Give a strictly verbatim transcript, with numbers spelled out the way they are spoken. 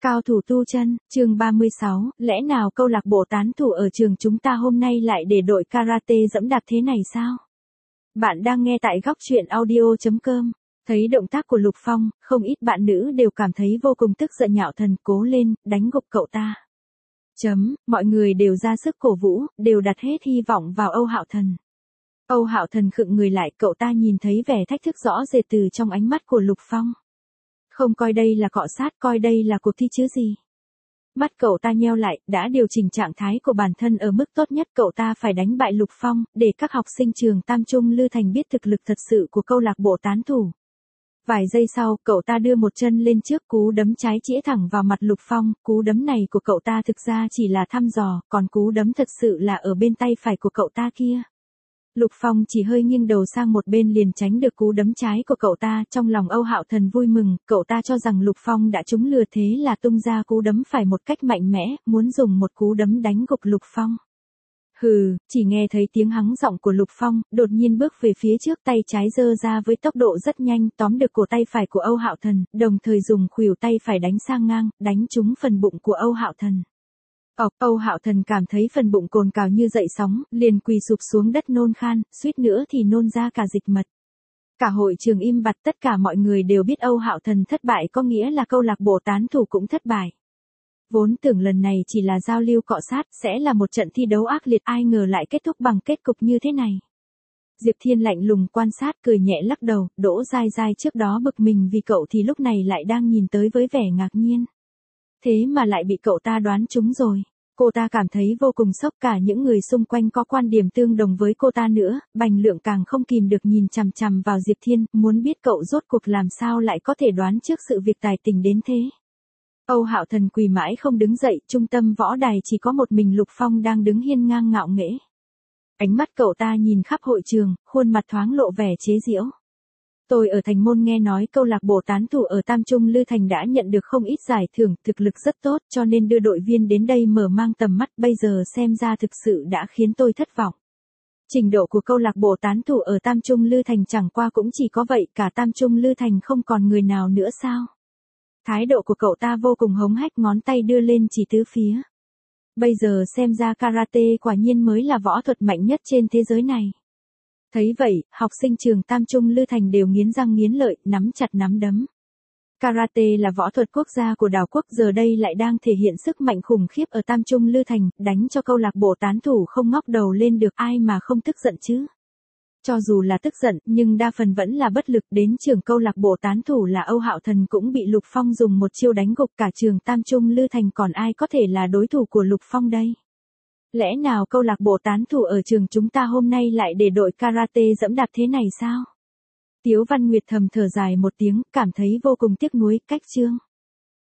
Cao thủ tu chân, chương ba mươi sáu, lẽ nào câu lạc bộ tán thủ ở trường chúng ta hôm nay lại để đội karate dẫm đạp thế này sao? Bạn đang nghe tại góc truyện audio chấm com. Thấy động tác của Lục Phong, không ít bạn nữ đều cảm thấy vô cùng tức giận nhạo thần, cố lên, đánh gục cậu ta. Chấm, mọi người đều ra sức cổ vũ, đều đặt hết hy vọng vào Âu Hạo Thần. Âu Hạo Thần khựng người lại, cậu ta nhìn thấy vẻ thách thức rõ rệt từ trong ánh mắt của Lục Phong. Không coi đây là cọ sát, coi đây là cuộc thi chứ gì. Mắt cậu ta nheo lại, đã điều chỉnh trạng thái của bản thân ở mức tốt nhất, cậu ta phải đánh bại Lục Phong, để các học sinh trường Tam Trung Lư Thành biết thực lực thật sự của câu lạc bộ tán thủ. Vài giây sau, cậu ta đưa một chân lên trước, cú đấm trái chĩa thẳng vào mặt Lục Phong, cú đấm này của cậu ta thực ra chỉ là thăm dò, còn cú đấm thật sự là ở bên tay phải của cậu ta kia. Lục Phong chỉ hơi nghiêng đầu sang một bên liền tránh được cú đấm trái của cậu ta, trong lòng Âu Hạo Thần vui mừng, cậu ta cho rằng Lục Phong đã trúng lừa thế là tung ra cú đấm phải một cách mạnh mẽ, muốn dùng một cú đấm đánh gục Lục Phong. Hừ, chỉ nghe thấy tiếng hắng giọng của Lục Phong, đột nhiên bước về phía trước, tay trái giơ ra với tốc độ rất nhanh, tóm được cổ tay phải của Âu Hạo Thần, đồng thời dùng khuỷu tay phải đánh sang ngang, đánh trúng phần bụng của Âu Hạo Thần. Ộc, Âu Hạo Thần cảm thấy phần bụng cồn cào như dậy sóng, liền quỳ sụp xuống đất nôn khan, suýt nữa thì nôn ra cả dịch mật. Cả hội trường im bặt, tất cả mọi người đều biết Âu Hạo Thần thất bại có nghĩa là câu lạc bộ tán thủ cũng thất bại. Vốn tưởng lần này chỉ là giao lưu cọ sát, sẽ là một trận thi đấu ác liệt, ai ngờ lại kết thúc bằng kết cục như thế này. Diệp Thiên lạnh lùng quan sát, cười nhẹ lắc đầu, Đỗ Giai Giai trước đó bực mình vì cậu thì lúc này lại đang nhìn tới với vẻ ngạc nhiên. Thế mà lại bị cậu ta đoán trúng rồi. Cô ta cảm thấy vô cùng sốc, cả những người xung quanh có quan điểm tương đồng với cô ta nữa, Bành Lượng càng không kìm được nhìn chằm chằm vào Diệp Thiên, muốn biết cậu rốt cuộc làm sao lại có thể đoán trước sự việc tài tình đến thế. Âu Hạo Thần quỳ mãi không đứng dậy, trung tâm võ đài chỉ có một mình Lục Phong đang đứng hiên ngang ngạo nghễ. Ánh mắt cậu ta nhìn khắp hội trường, khuôn mặt thoáng lộ vẻ chế giễu. Tôi ở Thành Môn nghe nói câu lạc bộ tán thủ ở Tam Trung Lư Thành đã nhận được không ít giải thưởng, thực lực rất tốt cho nên đưa đội viên đến đây mở mang tầm mắt, bây giờ xem ra thực sự đã khiến tôi thất vọng. Trình độ của câu lạc bộ tán thủ ở Tam Trung Lư Thành chẳng qua cũng chỉ có vậy, cả Tam Trung Lư Thành không còn người nào nữa sao? Thái độ của cậu ta vô cùng hống hách, ngón tay đưa lên chỉ tứ phía. Bây giờ xem ra karate quả nhiên mới là võ thuật mạnh nhất trên thế giới này. Thấy vậy, học sinh trường Tam Trung Lư Thành đều nghiến răng nghiến lợi, nắm chặt nắm đấm. Karate là võ thuật quốc gia của đảo quốc, giờ đây lại đang thể hiện sức mạnh khủng khiếp ở Tam Trung Lư Thành, đánh cho câu lạc bộ tán thủ không ngóc đầu lên được, ai mà không tức giận chứ. Cho dù là tức giận, nhưng đa phần vẫn là bất lực, đến trưởng câu lạc bộ tán thủ là Âu Hạo Thần cũng bị Lục Phong dùng một chiêu đánh gục, cả trường Tam Trung Lư Thành còn ai có thể là đối thủ của Lục Phong đây. Lẽ nào câu lạc bộ tán thủ ở trường chúng ta hôm nay lại để đội karate dẫm đạp thế này sao? Tiếu Văn Nguyệt thầm thở dài một tiếng, cảm thấy vô cùng tiếc nuối, cách chương.